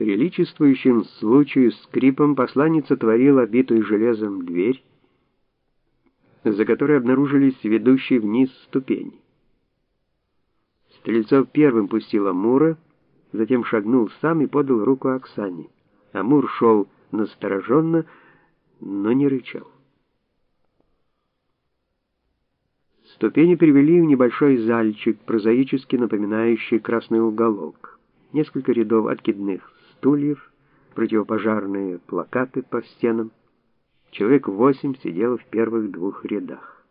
приличествующим случаю скрипом посланец отворил обитую железом дверь, за которой обнаружились ведущие вниз ступени. Стрельцов первым пустил Амура, затем шагнул сам и подал руку Оксане. Амур шел настороженно, но не рычал. Ступени привели в небольшой зальчик, прозаически напоминающий красный уголок. Несколько рядов откидных стульев, противопожарные плакаты по стенам. Человек 8 сидело в первых 2 рядах.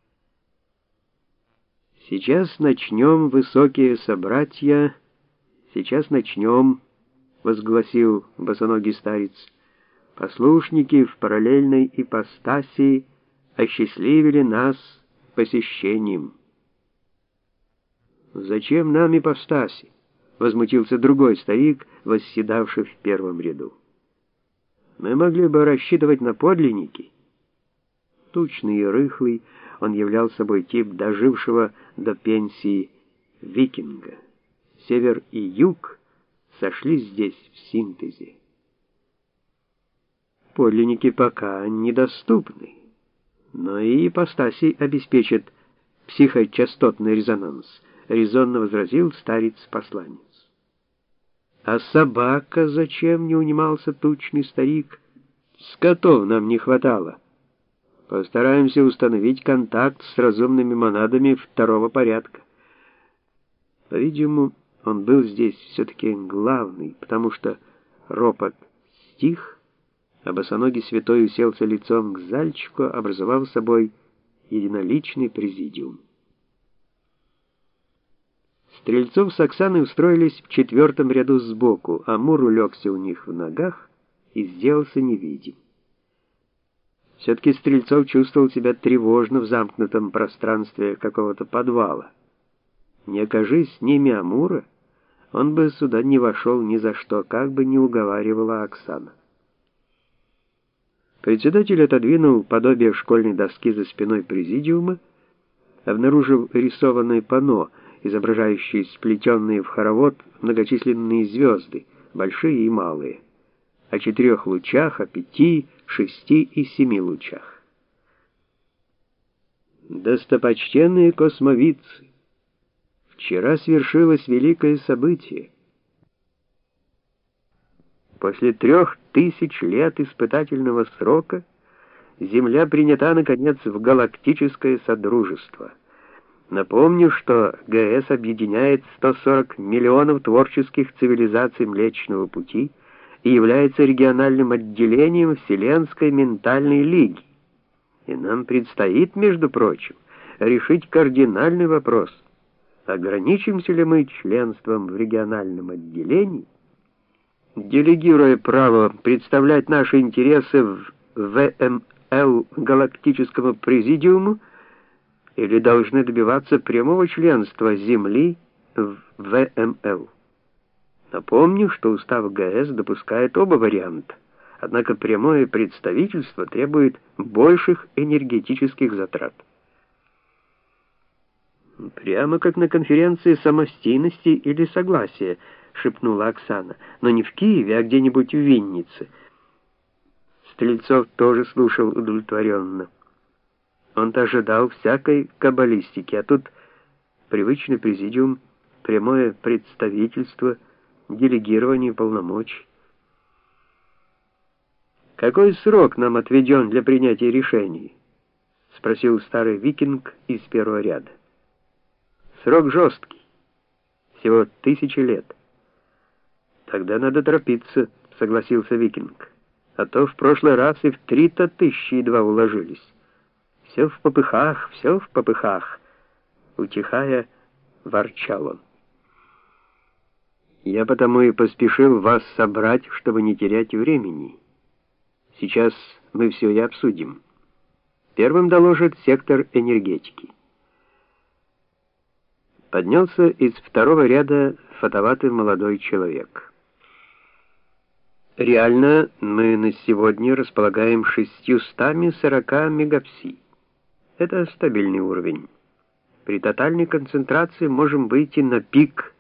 «Сейчас начнем, высокие собратья, сейчас начнем», — возгласил босоногий старец. «Послушники в параллельной ипостаси осчастливили нас посещением». «Зачем нам ипостаси?» — возмутился другой старик, восседавший в первом ряду. «Мы могли бы рассчитывать на подлинники». Тучный и рыхлый, он являл собой тип дожившего до пенсии викинга. Север и юг сошлись здесь в синтезе. Подлинники пока недоступны, но и ипостаси обеспечат психочастотный резонанс, резонно возразил старец-посланец. «А собака зачем?» — не унимался тучный старик. «Скотов нам не хватало. Постараемся установить контакт с разумными монадами 2-го порядка». По-видимому, он был здесь все-таки главный, потому что ропот стих, а босоногий святой уселся лицом к зальчику, образовав собой единоличный президиум. Стрельцов с Оксаной устроились в 4-м ряду сбоку, Амур улегся у них в ногах и сделался невидим. Все-таки Стрельцов чувствовал себя тревожно в замкнутом пространстве какого-то подвала. Не окажись с ними Амура, он бы сюда не вошел ни за что, как бы ни уговаривала Оксана. Председатель отодвинул подобие школьной доски за спиной президиума, обнаружив рисованное панно, изображающие сплетенные в хоровод многочисленные звезды, большие и малые, о 4 лучах, о 5, 6 и 7 лучах. Достопочтенные космовидцы, вчера свершилось великое событие. После 3000 лет испытательного срока Земля принята, наконец, в галактическое содружество. Напомню, что ГС объединяет 140 миллионов творческих цивилизаций Млечного Пути и является региональным отделением Вселенской ментальной лиги. И нам предстоит, между прочим, решить кардинальный вопрос: ограничимся ли мы членством в региональном отделении, делегируя право представлять наши интересы в ВМЛ Галактическому президиуму, или должны добиваться прямого членства Земли в ВМЛ. Напомню, что устав ГС допускает оба варианта, однако прямое представительство требует больших энергетических затрат. «Прямо как на конференции самостийности или согласия», — шепнула Оксана, «но не в Киеве, а где-нибудь в Виннице». Стрельцов тоже слушал удовлетворенно. Он-то ожидал всякой каббалистики, а тут привычный президиум, прямое представительство, делегирование полномочий. «Какой срок нам отведен для принятия решений?» — спросил старый викинг из первого ряда. «Срок жесткий, всего 1000 лет». «Тогда надо торопиться», — согласился викинг, «а то в прошлый раз и в 3-то тысячи едва уложились. Все в попыхах, все в попыхах», — утихая, ворчал он. «Я потому и поспешил вас собрать, чтобы не терять времени. Сейчас мы все и обсудим. Первым доложит сектор энергетики». Поднялся из 2-го ряда фотоватый молодой человек. «Реально мы на сегодня располагаем 640 мегапси. Это стабильный уровень. При тотальной концентрации можем выйти на пик